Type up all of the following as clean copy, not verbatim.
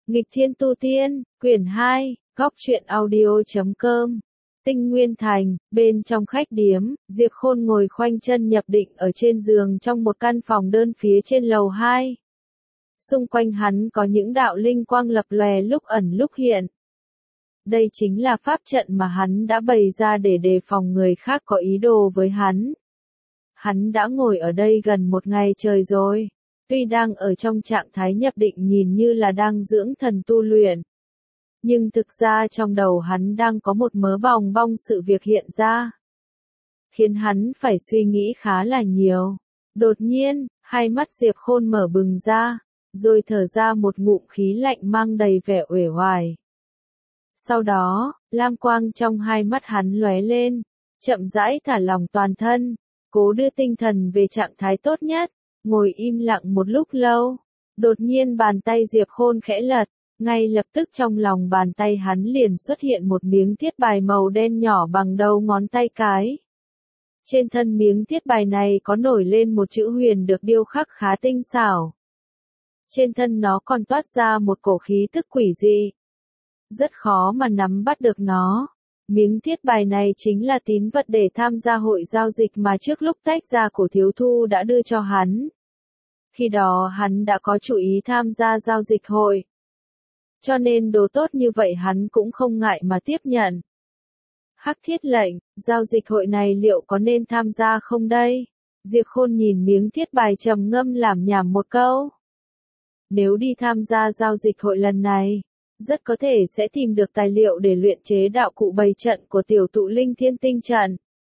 Nghịch thiên tu tiên, quyển 2, góc truyện audio.com. Tinh Nguyên Thành, bên trong khách điếm, Diệp Khôn ngồi khoanh chân nhập định ở trên giường trong một căn phòng đơn phía trên lầu 2. Xung quanh hắn có những đạo linh quang lập lòe lúc ẩn lúc hiện. Đây chính là pháp trận mà hắn đã bày ra để đề phòng người khác có ý đồ với hắn. Hắn đã ngồi ở đây gần một ngày trời rồi. Tuy đang ở trong trạng thái nhập định nhìn như là đang dưỡng thần tu luyện. Nhưng thực ra trong đầu hắn đang có một mớ bòng bong sự việc hiện ra. Khiến hắn phải suy nghĩ khá là nhiều. Đột nhiên, hai mắt Diệp Khôn mở bừng ra, rồi thở ra một ngụm khí lạnh mang đầy vẻ uể oải. Sau đó, lam quang trong hai mắt hắn lóe lên, chậm rãi thả lỏng toàn thân, cố đưa tinh thần về trạng thái tốt nhất. Ngồi im lặng một lúc lâu, đột nhiên bàn tay Diệp Khôn khẽ lật, ngay lập tức trong lòng bàn tay hắn liền xuất hiện một miếng thiết bài màu đen nhỏ bằng đầu ngón tay cái. Trên thân miếng thiết bài này có nổi lên một chữ huyền được điêu khắc khá tinh xảo. Trên thân nó còn toát ra một cổ khí tức quỷ dị. Rất khó mà nắm bắt được nó. Miếng thiết bài này chính là tín vật để tham gia hội giao dịch mà trước lúc tách ra cổ thiếu thu đã đưa cho hắn. Khi đó hắn đã có chủ ý tham gia giao dịch hội. Cho nên đồ tốt như vậy hắn cũng không ngại mà tiếp nhận. Hắc thiết lệnh, giao dịch hội này liệu có nên tham gia không đây? Diệp Khôn nhìn miếng thiết bài trầm ngâm lảm nhảm một câu. Nếu đi tham gia giao dịch hội lần này, rất có thể sẽ tìm được tài liệu để luyện chế đạo cụ bày trận của tiểu tụ linh thiên tinh trận.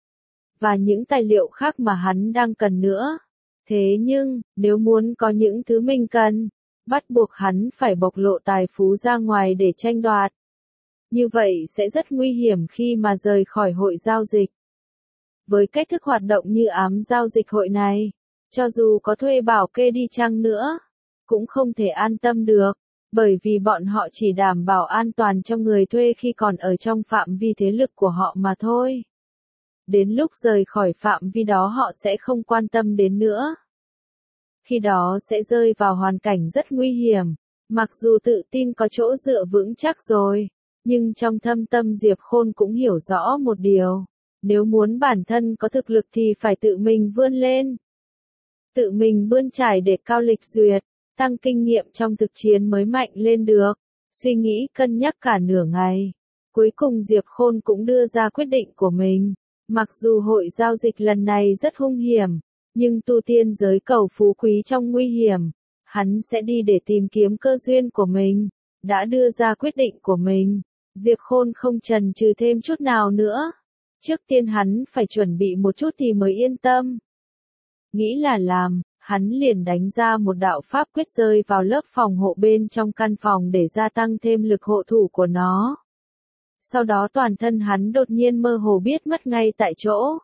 Và những tài liệu khác mà hắn đang cần nữa. Thế nhưng, nếu muốn có những thứ mình cần, bắt buộc hắn phải bộc lộ tài phú ra ngoài để tranh đoạt. Như vậy sẽ rất nguy hiểm khi mà rời khỏi hội giao dịch. Với cách thức hoạt động như ám giao dịch hội này, cho dù có thuê bảo kê đi chăng nữa, cũng không thể an tâm được. Bởi vì bọn họ chỉ đảm bảo an toàn cho người thuê khi còn ở trong phạm vi thế lực của họ mà thôi. Đến lúc rời khỏi phạm vi đó họ sẽ không quan tâm đến nữa. Khi đó sẽ rơi vào hoàn cảnh rất nguy hiểm. Mặc dù tự tin có chỗ dựa vững chắc rồi, nhưng trong thâm tâm Diệp Khôn cũng hiểu rõ một điều. Nếu muốn bản thân có thực lực thì phải tự mình vươn lên. Tự mình bươn trải để cao lịch duyệt. Tăng kinh nghiệm trong thực chiến mới mạnh lên được. Suy nghĩ cân nhắc cả nửa ngày. Cuối cùng Diệp Khôn cũng đưa ra quyết định của mình. Mặc dù hội giao dịch lần này rất hung hiểm, nhưng tu tiên giới cầu phú quý trong nguy hiểm. Hắn sẽ đi để tìm kiếm cơ duyên của mình. Đã đưa ra quyết định của mình. Diệp Khôn không chần chừ thêm chút nào nữa. Trước tiên hắn phải chuẩn bị một chút thì mới yên tâm. Nghĩ là làm. Hắn liền đánh ra một đạo pháp quyết rơi vào lớp phòng hộ bên trong căn phòng để gia tăng thêm lực hộ thủ của nó. Sau đó toàn thân hắn đột nhiên mơ hồ biết mất ngay tại chỗ.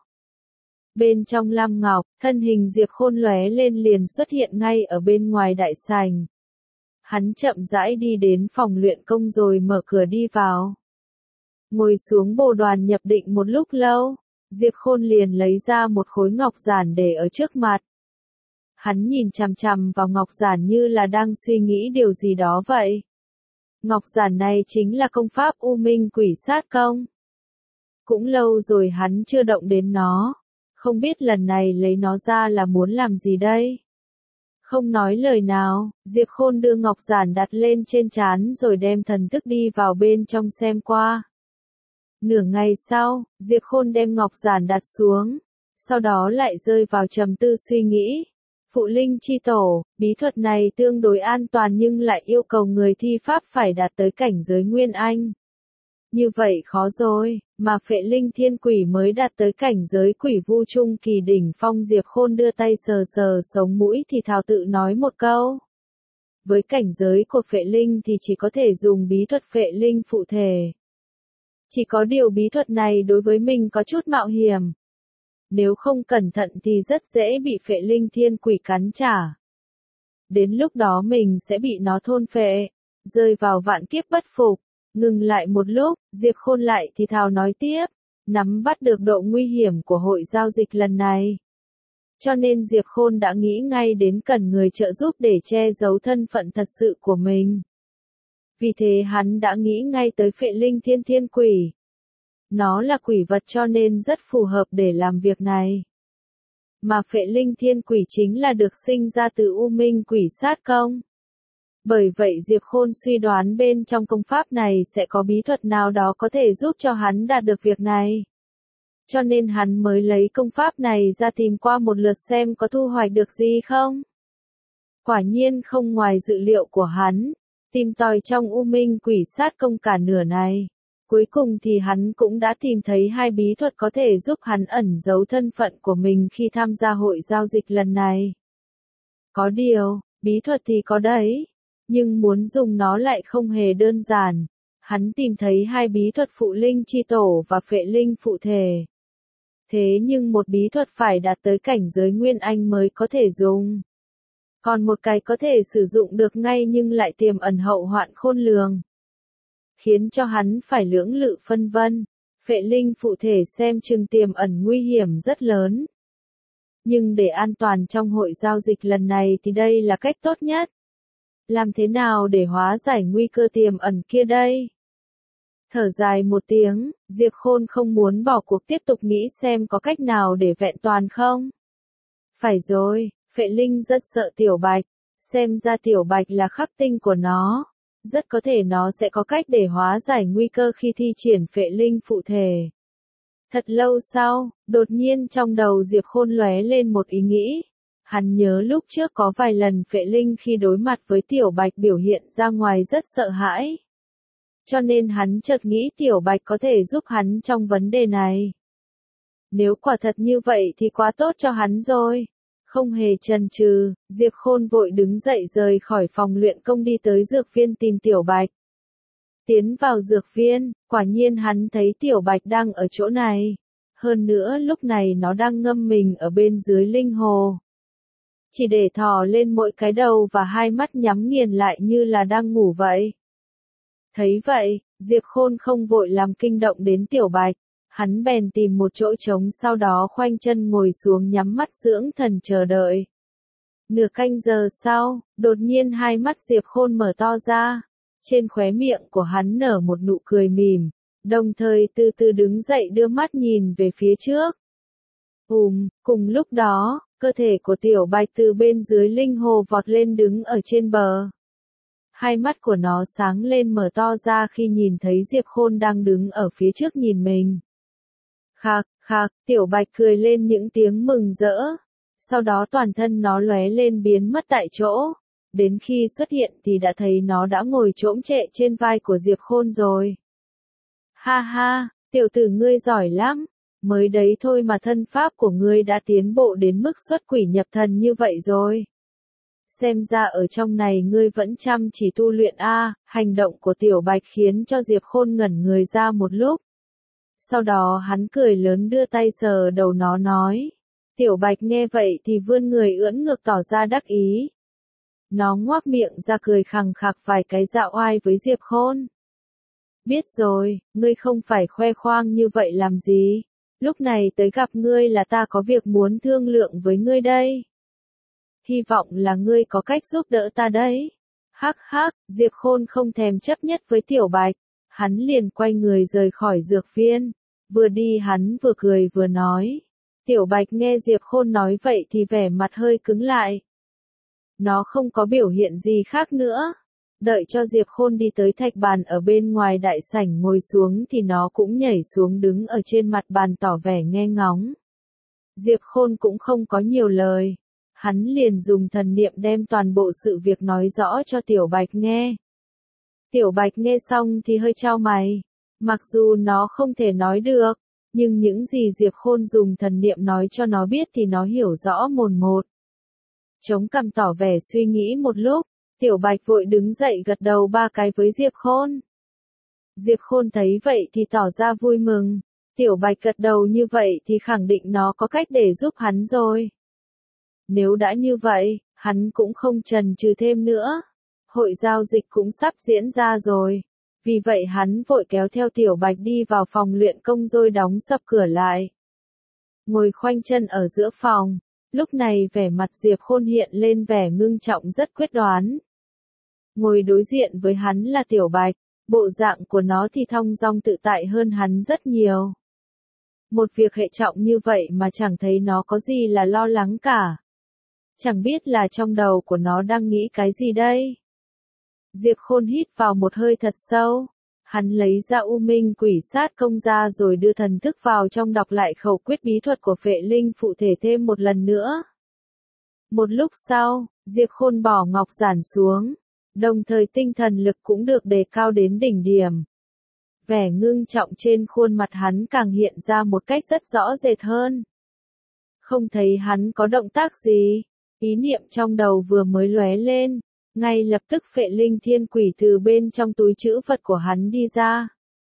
Bên trong lam ngọc, thân hình Diệp Khôn lóe lên liền xuất hiện ngay ở bên ngoài đại sảnh. Hắn chậm rãi đi đến phòng luyện công rồi mở cửa đi vào. Ngồi xuống bồ đoàn nhập định một lúc lâu, Diệp Khôn liền lấy ra một khối ngọc giản để ở trước mặt. Hắn nhìn chằm chằm vào ngọc giản như là đang suy nghĩ điều gì đó vậy. Ngọc giản này chính là công pháp U Minh Quỷ Sát Công. Cũng lâu rồi hắn chưa động đến nó. Không biết lần này lấy nó ra là muốn làm gì đây? Không nói lời nào, Diệp Khôn đưa ngọc giản đặt lên trên trán rồi đem thần thức đi vào bên trong xem qua. Nửa ngày sau, Diệp Khôn đem ngọc giản đặt xuống. Sau đó lại rơi vào trầm tư suy nghĩ. Phụ linh chi tổ, bí thuật này tương đối an toàn nhưng lại yêu cầu người thi pháp phải đạt tới cảnh giới Nguyên Anh. Như vậy khó rồi, mà phệ linh thiên quỷ mới đạt tới cảnh giới quỷ vu trung kỳ đỉnh phong. Diệp Khôn đưa tay sờ sờ sống mũi thì thào tự nói một câu. Với cảnh giới của phệ linh thì chỉ có thể dùng bí thuật phệ linh phụ thể. Chỉ có điều bí thuật này đối với mình có chút mạo hiểm. Nếu không cẩn thận thì rất dễ bị phệ linh thiên quỷ cắn trả. Đến lúc đó mình sẽ bị nó thôn phệ, rơi vào vạn kiếp bất phục. Ngừng lại một lúc, Diệp Khôn lại thì thào nói tiếp, nắm bắt được độ nguy hiểm của hội giao dịch lần này. Cho nên Diệp Khôn đã nghĩ ngay đến cần người trợ giúp để che giấu thân phận thật sự của mình. Vì thế hắn đã nghĩ ngay tới Phệ Linh Thiên Thiên Quỷ. Nó là quỷ vật cho nên rất phù hợp để làm việc này. Mà Phệ Linh Thiên Quỷ chính là được sinh ra từ U Minh Quỷ Sát Công. Bởi vậy Diệp Khôn suy đoán bên trong công pháp này sẽ có bí thuật nào đó có thể giúp cho hắn đạt được việc này. Cho nên hắn mới lấy công pháp này ra tìm qua một lượt xem có thu hoạch được gì không. Quả nhiên không ngoài dự liệu của hắn, tìm tòi trong U Minh Quỷ Sát Công cả nửa này. Cuối cùng thì hắn cũng đã tìm thấy 2 bí thuật có thể giúp hắn ẩn giấu thân phận của mình khi tham gia hội giao dịch lần này. Có điều, bí thuật thì có đấy, nhưng muốn dùng nó lại không hề đơn giản. Hắn tìm thấy 2 bí thuật Phụ Linh Chi Tổ và Phệ Linh Phụ Thể. Thế nhưng một bí thuật phải đạt tới cảnh giới Nguyên Anh mới có thể dùng. Còn một cái có thể sử dụng được ngay nhưng lại tiềm ẩn hậu hoạn khôn lường. Khiến cho hắn phải lưỡng lự phân vân. Phệ Linh Phụ Thể xem chừng tiềm ẩn nguy hiểm rất lớn. Nhưng để an toàn trong hội giao dịch lần này thì đây là cách tốt nhất. Làm thế nào để hóa giải nguy cơ tiềm ẩn kia đây? Thở dài một tiếng, Diệp Khôn không muốn bỏ cuộc tiếp tục nghĩ xem có cách nào để vẹn toàn không. Phải rồi, Phệ Linh rất sợ Tiểu Bạch, xem ra Tiểu Bạch là khắc tinh của nó. Rất có thể nó sẽ có cách để hóa giải nguy cơ khi thi triển Phệ Linh Phụ Thể. Thật lâu sau, đột nhiên trong đầu Diệp Khôn lóe lên một ý nghĩ. Hắn nhớ lúc trước có vài lần Phệ Linh khi đối mặt với Tiểu Bạch biểu hiện ra ngoài rất sợ hãi. Cho nên hắn chợt nghĩ Tiểu Bạch có thể giúp hắn trong vấn đề này. Nếu quả thật như vậy thì quá tốt cho hắn rồi. Không hề chần chừ, Diệp Khôn vội đứng dậy rời khỏi phòng luyện công đi tới dược viên tìm Tiểu Bạch. Tiến vào dược viên, quả nhiên hắn thấy Tiểu Bạch đang ở chỗ này. Hơn nữa lúc này nó đang ngâm mình ở bên dưới linh hồ. Chỉ để thò lên mỗi cái đầu và 2 mắt nhắm nghiền lại như là đang ngủ vậy. Thấy vậy, Diệp Khôn không vội làm kinh động đến Tiểu Bạch. Hắn bèn tìm một chỗ trống sau đó khoanh chân ngồi xuống nhắm mắt dưỡng thần chờ đợi. Nửa canh giờ sau, đột nhiên 2 mắt Diệp Khôn mở to ra. Trên khóe miệng của hắn nở một nụ cười mỉm, đồng thời từ từ đứng dậy đưa mắt nhìn về phía trước. Cùng lúc đó, cơ thể của Tiểu Bạch từ bên dưới linh hồ vọt lên đứng ở trên bờ. 2 mắt của nó sáng lên mở to ra khi nhìn thấy Diệp Khôn đang đứng ở phía trước nhìn mình. Khạc, khạc, Tiểu Bạch cười lên những tiếng mừng rỡ. Sau đó toàn thân nó lóe lên biến mất tại chỗ. Đến khi xuất hiện thì đã thấy nó đã ngồi chỗm trệ trên vai của Diệp Khôn rồi. Ha ha, tiểu tử ngươi giỏi lắm. Mới đấy thôi mà thân pháp của ngươi đã tiến bộ đến mức xuất quỷ nhập thần như vậy rồi. Xem ra ở trong này ngươi vẫn chăm chỉ tu luyện a. Hành động của Tiểu Bạch khiến cho Diệp Khôn ngẩn người ra một lúc. Sau đó hắn cười lớn đưa tay sờ đầu nó nói. Tiểu Bạch nghe vậy thì vươn người ưỡn ngược tỏ ra đắc ý. Nó ngoác miệng ra cười khằng khặc vài cái dạo oai với Diệp Khôn. Biết rồi, ngươi không phải khoe khoang như vậy làm gì. Lúc này tới gặp ngươi là ta có việc muốn thương lượng với ngươi đây. Hy vọng là ngươi có cách giúp đỡ ta đấy. Hắc hắc, Diệp Khôn không thèm chấp nhất với Tiểu Bạch. Hắn liền quay người rời khỏi dược viên. Vừa đi hắn vừa cười vừa nói. Tiểu Bạch nghe Diệp Khôn nói vậy thì vẻ mặt hơi cứng lại. Nó không có biểu hiện gì khác nữa. Đợi cho Diệp Khôn đi tới thạch bàn ở bên ngoài đại sảnh ngồi xuống thì nó cũng nhảy xuống đứng ở trên mặt bàn tỏ vẻ nghe ngóng. Diệp Khôn cũng không có nhiều lời. Hắn liền dùng thần niệm đem toàn bộ sự việc nói rõ cho Tiểu Bạch nghe. Tiểu Bạch nghe xong thì hơi chau mày. Mặc dù nó không thể nói được, nhưng những gì Diệp Khôn dùng thần niệm nói cho nó biết thì nó hiểu rõ mồn một. Chống cằm tỏ vẻ suy nghĩ một lúc, Tiểu Bạch vội đứng dậy gật đầu 3 cái với Diệp Khôn. Diệp Khôn thấy vậy thì tỏ ra vui mừng. Tiểu Bạch gật đầu như vậy thì khẳng định nó có cách để giúp hắn rồi. Nếu đã như vậy, hắn cũng không chần chừ thêm nữa. Hội giao dịch cũng sắp diễn ra rồi. Vì vậy hắn vội kéo theo Tiểu Bạch đi vào phòng luyện công rồi đóng sập cửa lại. Ngồi khoanh chân ở giữa phòng. Lúc này vẻ mặt Diệp Khôn hiện lên vẻ ngưng trọng rất quyết đoán. Ngồi đối diện với hắn là Tiểu Bạch, bộ dạng của nó thì thong dong tự tại hơn hắn rất nhiều. Một việc hệ trọng như vậy mà chẳng thấy nó có gì là lo lắng cả. Chẳng biết là trong đầu của nó đang nghĩ cái gì đây. Diệp Khôn hít vào một hơi thật sâu. Hắn lấy ra U Minh Quỷ Sát Công ra rồi đưa thần thức vào trong đọc lại khẩu quyết bí thuật của Phệ Linh phụ thể thêm một lần nữa. Một lúc sau, Diệp Khôn bỏ ngọc giản xuống, đồng thời tinh thần lực cũng được đề cao đến đỉnh điểm. Vẻ ngưng trọng trên khuôn mặt hắn càng hiện ra một cách rất rõ rệt hơn. Không thấy hắn có động tác gì, ý niệm trong đầu vừa mới lóe lên, ngay lập tức Phệ Linh Thiên Quỷ từ bên trong túi trữ vật của hắn đi ra.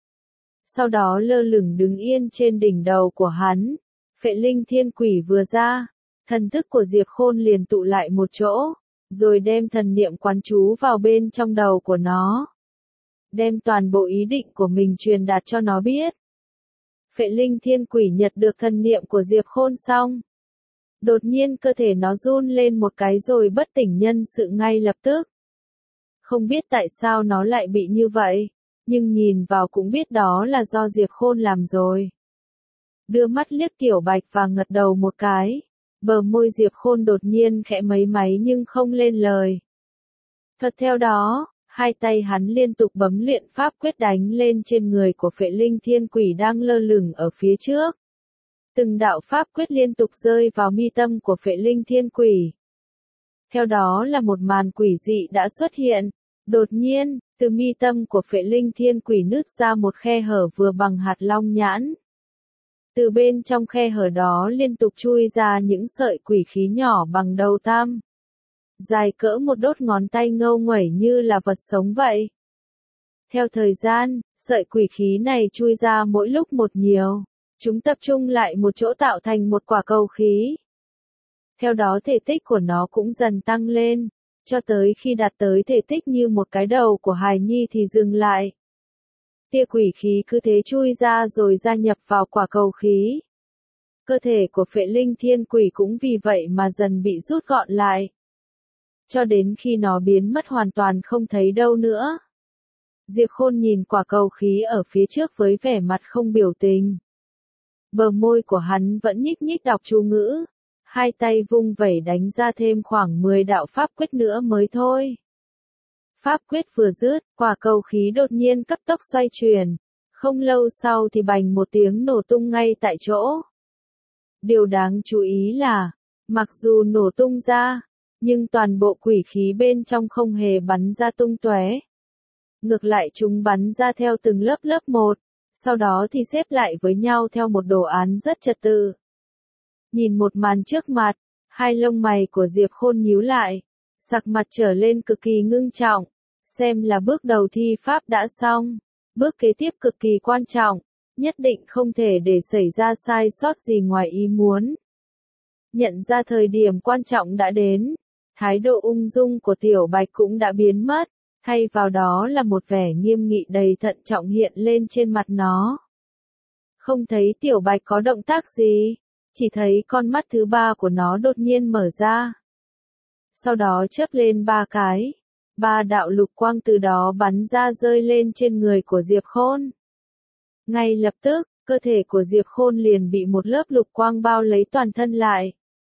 Sau đó lơ lửng đứng yên trên đỉnh đầu của hắn. Phệ Linh Thiên Quỷ vừa ra, thần thức của Diệp Khôn liền tụ lại một chỗ, rồi đem thần niệm quán trú vào bên trong đầu của nó. Đem toàn bộ ý định của mình truyền đạt cho nó biết. Phệ Linh Thiên Quỷ nhận được thần niệm của Diệp Khôn xong. Đột nhiên cơ thể nó run lên một cái rồi bất tỉnh nhân sự ngay lập tức. Không biết tại sao nó lại bị như vậy, nhưng nhìn vào cũng biết đó là do Diệp Khôn làm rồi. Đưa mắt liếc Tiểu Bạch và gật đầu một cái, bờ môi Diệp Khôn đột nhiên khẽ mấy máy nhưng không lên lời. Thật theo đó, hai tay hắn liên tục bấm luyện pháp quyết đánh lên trên người của Phệ Linh Thiên Quỷ đang lơ lửng ở phía trước. Từng đạo pháp quyết liên tục rơi vào mi tâm của Phệ Linh Thiên Quỷ. Theo đó là một màn quỷ dị đã xuất hiện. Đột nhiên, từ mi tâm của Phệ Linh Thiên Quỷ nứt ra một khe hở vừa bằng hạt long nhãn. Từ bên trong khe hở đó liên tục chui ra những sợi quỷ khí nhỏ bằng đầu tam. Dài cỡ một đốt ngón tay ngâu nguẩy như là vật sống vậy. Theo thời gian, sợi quỷ khí này chui ra mỗi lúc một nhiều. Chúng tập trung lại một chỗ tạo thành một quả cầu khí. Theo đó thể tích của nó cũng dần tăng lên, cho tới khi đạt tới thể tích như một cái đầu của hài nhi thì dừng lại. Tia quỷ khí cứ thế chui ra rồi gia nhập vào quả cầu khí. Cơ thể của Phệ Linh Thiên Quỷ cũng vì vậy mà dần bị rút gọn lại. Cho đến khi nó biến mất hoàn toàn không thấy đâu nữa. Diệp Khôn nhìn quả cầu khí ở phía trước với vẻ mặt không biểu tình. Bờ môi của hắn vẫn nhích nhích đọc chú ngữ. Hai tay vung vẩy đánh ra thêm khoảng 10 đạo pháp quyết nữa mới thôi. Pháp quyết vừa dứt, quả cầu khí đột nhiên cấp tốc xoay chuyển. Không lâu sau thì bành một tiếng nổ tung ngay tại chỗ. Điều đáng chú ý là, mặc dù nổ tung ra, nhưng toàn bộ quỷ khí bên trong không hề bắn ra tung tóe. Ngược lại chúng bắn ra theo từng lớp lớp một, sau đó thì xếp lại với nhau theo một đồ án rất trật tự. Nhìn một màn trước mặt, hai lông mày của Diệp Khôn nhíu lại, sắc mặt trở lên cực kỳ ngưng trọng, xem là bước đầu thi pháp đã xong, bước kế tiếp cực kỳ quan trọng, nhất định không thể để xảy ra sai sót gì ngoài ý muốn. Nhận ra thời điểm quan trọng đã đến, thái độ ung dung của Tiểu Bạch cũng đã biến mất, thay vào đó là một vẻ nghiêm nghị đầy thận trọng hiện lên trên mặt nó. Không thấy Tiểu Bạch có động tác gì, chỉ thấy con mắt thứ ba của nó đột nhiên mở ra. Sau đó chớp lên ba cái, ba đạo lục quang từ đó bắn ra rơi lên trên người của Diệp Khôn. Ngay lập tức, cơ thể của Diệp Khôn liền bị một lớp lục quang bao lấy toàn thân lại.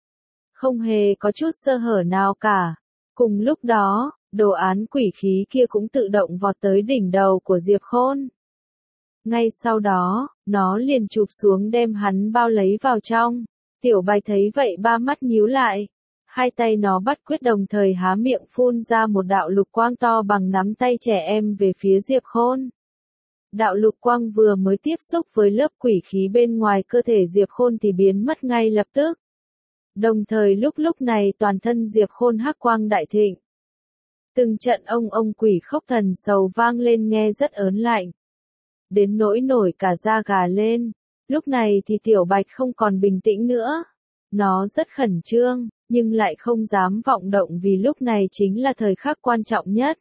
Không hề có chút sơ hở nào cả. Cùng lúc đó, đồ án quỷ khí kia cũng tự động vọt tới đỉnh đầu của Diệp Khôn. Ngay sau đó, nó liền chụp xuống đem hắn bao lấy vào trong. Tiểu Bạch thấy vậy ba mắt nhíu lại. Hai tay nó bắt quyết đồng thời há miệng phun ra một đạo lục quang to bằng nắm tay trẻ em về phía Diệp Khôn. Đạo lục quang vừa mới tiếp xúc với lớp quỷ khí bên ngoài cơ thể Diệp Khôn thì biến mất ngay lập tức. Đồng thời lúc này toàn thân Diệp Khôn hắc quang đại thịnh. Từng trận ông quỷ khóc thần sầu vang lên nghe rất ớn lạnh. Đến nỗi nổi cả da gà lên. Lúc này thì Tiểu Bạch không còn bình tĩnh nữa. Nó rất khẩn trương, nhưng lại không dám vọng động vì lúc này chính là thời khắc quan trọng nhất.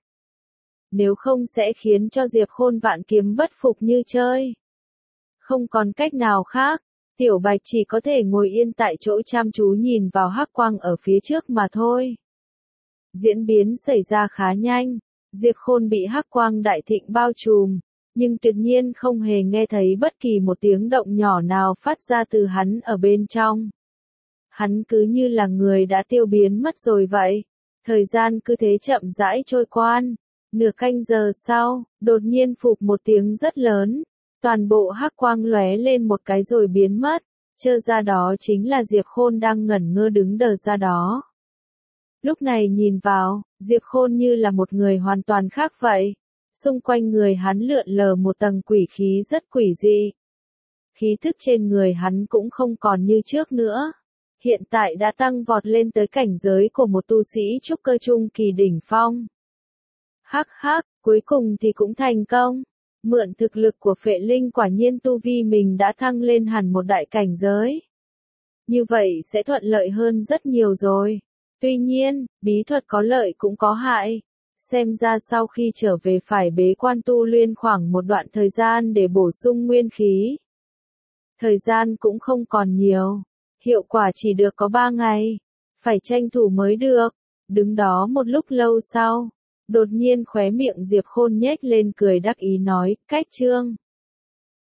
Nếu không sẽ khiến cho Diệp Khôn vạn kiếm bất phục như chơi. Không còn cách nào khác, Tiểu Bạch chỉ có thể ngồi yên tại chỗ chăm chú nhìn vào hắc quang ở phía trước mà thôi. Diễn biến xảy ra khá nhanh. Diệp Khôn bị hắc quang đại thịnh bao trùm, nhưng tuyệt nhiên không hề nghe thấy bất kỳ một tiếng động nhỏ nào phát ra từ hắn ở bên trong. Hắn cứ như là người đã tiêu biến mất rồi vậy. Thời gian cứ thế chậm rãi trôi qua. Nửa canh giờ sau, đột nhiên phụp một tiếng rất lớn. Toàn bộ hắc quang lóe lên một cái rồi biến mất. Chơ ra đó chính là Diệp Khôn đang ngẩn ngơ đứng đờ ra đó. Lúc này nhìn vào, Diệp Khôn như là một người hoàn toàn khác vậy. Xung quanh người hắn lượn lờ một tầng quỷ khí rất quỷ dị. Khí thức trên người hắn cũng không còn như trước nữa. Hiện tại đã tăng vọt lên tới cảnh giới của một tu sĩ trúc cơ trung kỳ đỉnh phong. Hắc hắc, cuối cùng thì cũng thành công. Mượn thực lực của phệ linh quả nhiên tu vi mình đã thăng lên hẳn một đại cảnh giới. Như vậy sẽ thuận lợi hơn rất nhiều rồi. Tuy nhiên, bí thuật có lợi cũng có hại. Xem ra sau khi trở về phải bế quan tu luyện khoảng một đoạn thời gian để bổ sung nguyên khí. Thời gian cũng không còn nhiều. Hiệu quả chỉ được có 3 ngày. Phải tranh thủ mới được. Đứng đó một lúc lâu sau. Đột nhiên khóe miệng Diệp Khôn nhếch lên cười đắc ý nói, cách chương.